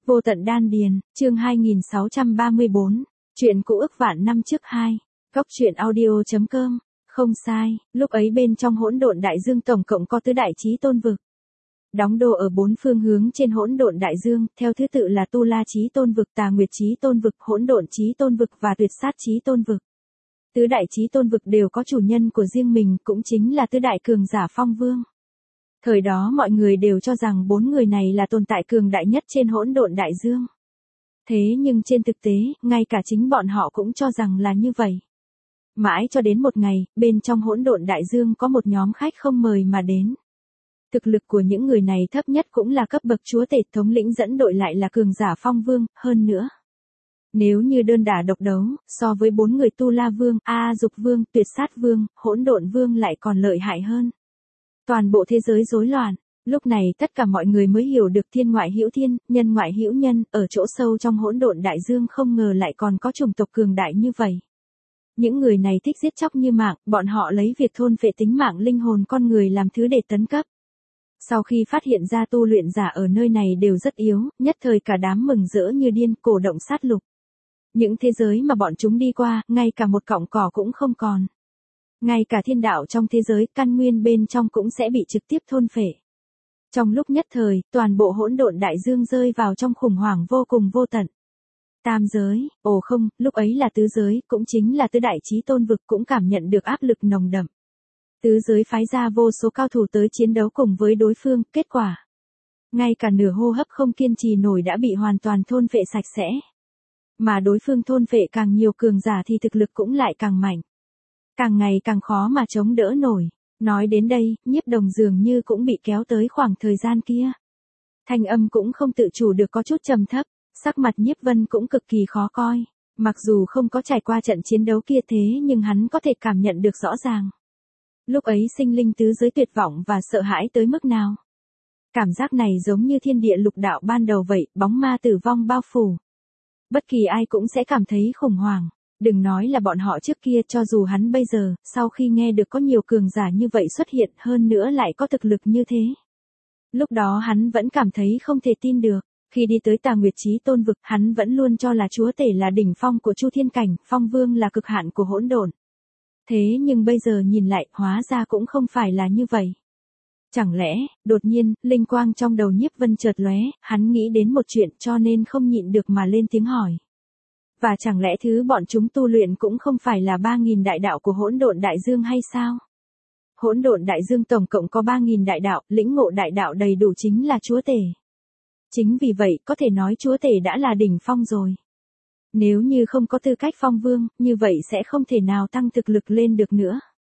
Vô tận đan điền, chương 2634, chuyện cũ ức vạn năm trước 2. Góc truyện audio.com. Không sai, lúc ấy bên trong hỗn độn đại dương tổng cộng có tứ đại chí tôn vực. Đóng đô ở 4 phương hướng trên hỗn độn đại dương, theo thứ tự là Tu La chí tôn vực, Tà Nguyệt chí tôn vực, Hỗn độn chí tôn vực và Tuyệt sát chí tôn vực. Tứ đại chí tôn vực đều có chủ nhân của riêng mình, cũng chính là tứ đại cường giả phong vương. Thời đó mọi người đều cho rằng 4 người này là tồn tại cường đại nhất trên hỗn độn đại dương. Thế nhưng trên thực tế, ngay cả chính bọn họ cũng cho rằng là như vậy. Mãi cho đến một ngày, bên trong hỗn độn đại dương có một nhóm khách không mời mà đến. Thực lực của những người này thấp nhất cũng là cấp bậc chúa tể, thống lĩnh dẫn đội lại là cường giả phong vương, hơn nữa. Nếu như đơn đả độc đấu, so với 4 người Tu La Vương, A Dục Vương, Tuyệt Sát Vương, Hỗn Độn Vương lại còn lợi hại hơn. Toàn bộ thế giới rối loạn, lúc này tất cả mọi người mới hiểu được thiên ngoại hữu thiên, nhân ngoại hữu nhân, ở chỗ sâu trong hỗn độn đại dương không ngờ lại còn có chủng tộc cường đại như vậy. Những người này thích giết chóc như mạng, bọn họ lấy việc thôn phệ tính mạng linh hồn con người làm thứ để tấn cấp. Sau khi phát hiện ra tu luyện giả ở nơi này đều rất yếu, nhất thời cả đám mừng rỡ như điên, cổ động sát lục. Những thế giới mà bọn chúng đi qua, ngay cả một cọng cỏ cũng không còn. Ngay cả thiên đạo trong thế giới, căn nguyên bên trong cũng sẽ bị trực tiếp thôn phệ. Trong lúc nhất thời, toàn bộ hỗn độn đại dương rơi vào trong khủng hoảng vô cùng vô tận. Tam giới, ồ không, lúc ấy là tứ giới, cũng chính là tứ đại chí tôn vực cũng cảm nhận được áp lực nồng đậm. Tứ giới phái ra vô số cao thủ tới chiến đấu cùng với đối phương, kết quả. Ngay cả nửa hô hấp không kiên trì nổi đã bị hoàn toàn thôn phệ sạch sẽ. Mà đối phương thôn phệ càng nhiều cường giả thì thực lực cũng lại càng mạnh. Càng ngày càng khó mà chống đỡ nổi. Nói đến đây, Nhiếp Đồng dường như cũng bị kéo tới khoảng thời gian kia. Thanh âm cũng không tự chủ được có chút trầm thấp, sắc mặt Nhiếp Vân cũng cực kỳ khó coi. Mặc dù không có trải qua trận chiến đấu kia thế nhưng hắn có thể cảm nhận được rõ ràng. Lúc ấy sinh linh tứ giới tuyệt vọng và sợ hãi tới mức nào. Cảm giác này giống như thiên địa lục đạo ban đầu vậy, bóng ma tử vong bao phủ. Bất kỳ ai cũng sẽ cảm thấy khủng hoảng. Đừng nói là bọn họ trước kia, cho dù hắn bây giờ, sau khi nghe được có nhiều cường giả như vậy xuất hiện hơn nữa lại có thực lực như thế. Lúc đó hắn vẫn cảm thấy không thể tin được, khi đi tới Tà Nguyệt chí tôn vực hắn vẫn luôn cho là chúa tể là đỉnh phong của Chu Thiên Cảnh, phong vương là cực hạn của hỗn độn. Thế nhưng bây giờ nhìn lại, hóa ra cũng không phải là như vậy. Chẳng lẽ, đột nhiên, linh quang trong đầu Nhiếp Vân chợt lóe, hắn nghĩ đến một chuyện cho nên không nhịn được mà lên tiếng hỏi. Và chẳng lẽ thứ bọn chúng tu luyện cũng không phải là 3.000 đại đạo của hỗn độn đại dương hay sao? Hỗn độn đại dương tổng cộng có 3.000 đại đạo, lĩnh ngộ đại đạo đầy đủ chính là chúa tể. Chính vì vậy, có thể nói chúa tể đã là đỉnh phong rồi. Nếu như không có tư cách phong vương, như vậy sẽ không thể nào tăng thực lực lên được nữa.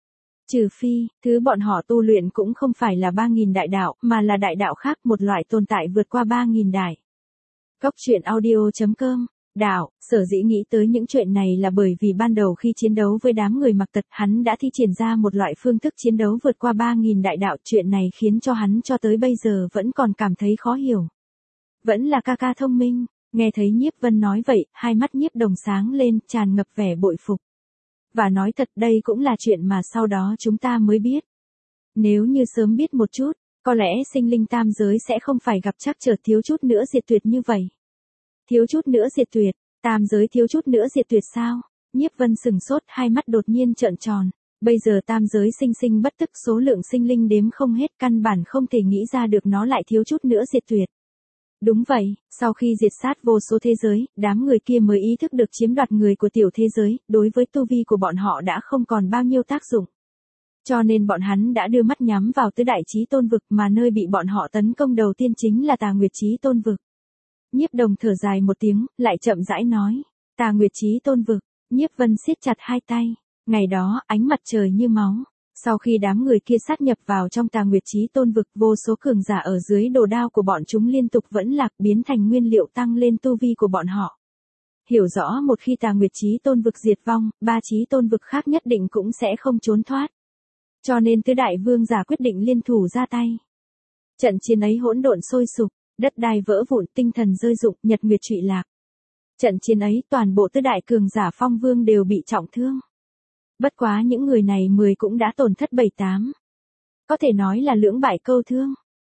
Trừ phi, thứ bọn họ tu luyện cũng không phải là 3.000 đại đạo, mà là đại đạo khác, một loại tồn tại vượt qua 3.000 đại. Góc truyện audio.com. Đạo, sở dĩ nghĩ tới những chuyện này là bởi vì ban đầu khi chiến đấu với đám người mặc tật hắn đã thi triển ra một loại phương thức chiến đấu vượt qua 3.000 đại đạo, chuyện này khiến cho hắn cho tới bây giờ vẫn còn cảm thấy khó hiểu. Vẫn là ca ca thông minh, nghe thấy Nhiếp Vân nói vậy, hai mắt Nhiếp Đồng sáng lên, tràn ngập vẻ bội phục. Và nói thật đây cũng là chuyện mà sau đó chúng ta mới biết. Nếu như sớm biết một chút, có lẽ sinh linh tam giới sẽ không phải gặp trắc trở thiếu chút nữa diệt tuyệt như vậy. Thiếu chút nữa diệt tuyệt, tam giới thiếu chút nữa diệt tuyệt sao? Nhiếp Vân sừng sốt, hai mắt đột nhiên trợn tròn. Bây giờ tam giới sinh sinh bất tức, số lượng sinh linh đếm không hết, căn bản không thể nghĩ ra được nó lại thiếu chút nữa diệt tuyệt. Đúng vậy, sau khi diệt sát vô số thế giới, đám người kia mới ý thức được chiếm đoạt người của tiểu thế giới, đối với tu vi của bọn họ đã không còn bao nhiêu tác dụng. Cho nên bọn hắn đã đưa mắt nhắm vào tứ đại chí tôn vực, mà nơi bị bọn họ tấn công đầu tiên chính là Tà Nguyệt chí tôn vực. Nhiếp Đồng thở dài một tiếng, lại chậm rãi nói, Tà Nguyệt chí tôn vực. Nhiếp Vân siết chặt hai tay. Ngày đó, ánh mặt trời như máu. Sau khi đám người kia sát nhập vào trong Tà Nguyệt chí tôn vực, vô số cường giả ở dưới đồ đao của bọn chúng liên tục vẫn lạc, biến thành nguyên liệu tăng lên tu vi của bọn họ. Hiểu rõ một khi Tà Nguyệt chí tôn vực diệt vong, 3 chí tôn vực khác nhất định cũng sẽ không trốn thoát. Cho nên tứ đại vương giả quyết định liên thủ ra tay. Trận chiến ấy hỗn độn sôi sục, đất đai vỡ vụn, tinh thần rơi rụng, nhật nguyệt trụy lạc. Trận chiến ấy toàn bộ tứ đại cường giả phong vương đều bị trọng thương. Bất quá những người này 10 cũng đã tổn thất 7-8. Có thể nói là lưỡng bại câu thương.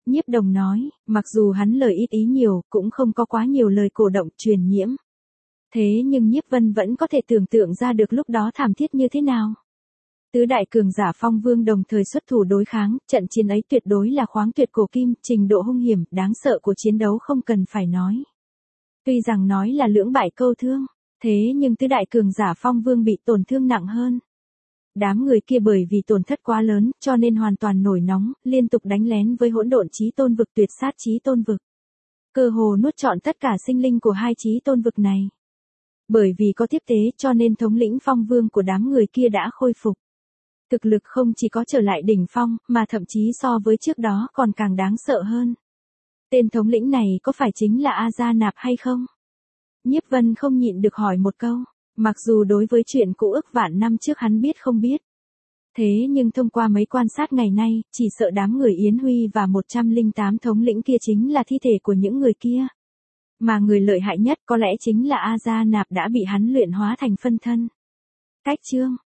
Nhiếp Đồng nói, mặc dù hắn lời ít ý nhiều, cũng không có quá nhiều lời cổ động truyền nhiễm. Thế nhưng Nhiếp Vân vẫn có thể tưởng tượng ra được lúc đó thảm thiết như thế nào. Tứ đại cường giả Phong Vương đồng thời xuất thủ đối kháng, trận chiến ấy tuyệt đối là khoáng tuyệt cổ kim, trình độ hung hiểm, đáng sợ của chiến đấu không cần phải nói. Tuy rằng nói là lưỡng bại câu thương, thế nhưng tứ đại cường giả Phong Vương bị tổn thương nặng hơn. Đám người kia bởi vì tổn thất quá lớn, cho nên hoàn toàn nổi nóng, liên tục đánh lén với hỗn độn chí tôn vực tuyệt sát chí tôn vực. Cơ hồ nuốt trọn tất cả sinh linh của hai chí tôn vực này. Bởi vì có tiếp tế cho nên thống lĩnh Phong Vương của đám người kia đã khôi phục. Thực lực không chỉ có trở lại đỉnh phong, mà thậm chí so với trước đó còn càng đáng sợ hơn. Tên thống lĩnh này có phải chính là A Gia Nạp hay không? Nhiếp Vân không nhịn được hỏi một câu, mặc dù đối với chuyện cũ ức vạn năm trước hắn biết không biết. Thế nhưng thông qua mấy quan sát ngày nay, chỉ sợ đám người Yến Huy và 108 thống lĩnh kia chính là thi thể của những người kia. Mà người lợi hại nhất có lẽ chính là A Gia Nạp đã bị hắn luyện hóa thành phân thân. Cách chương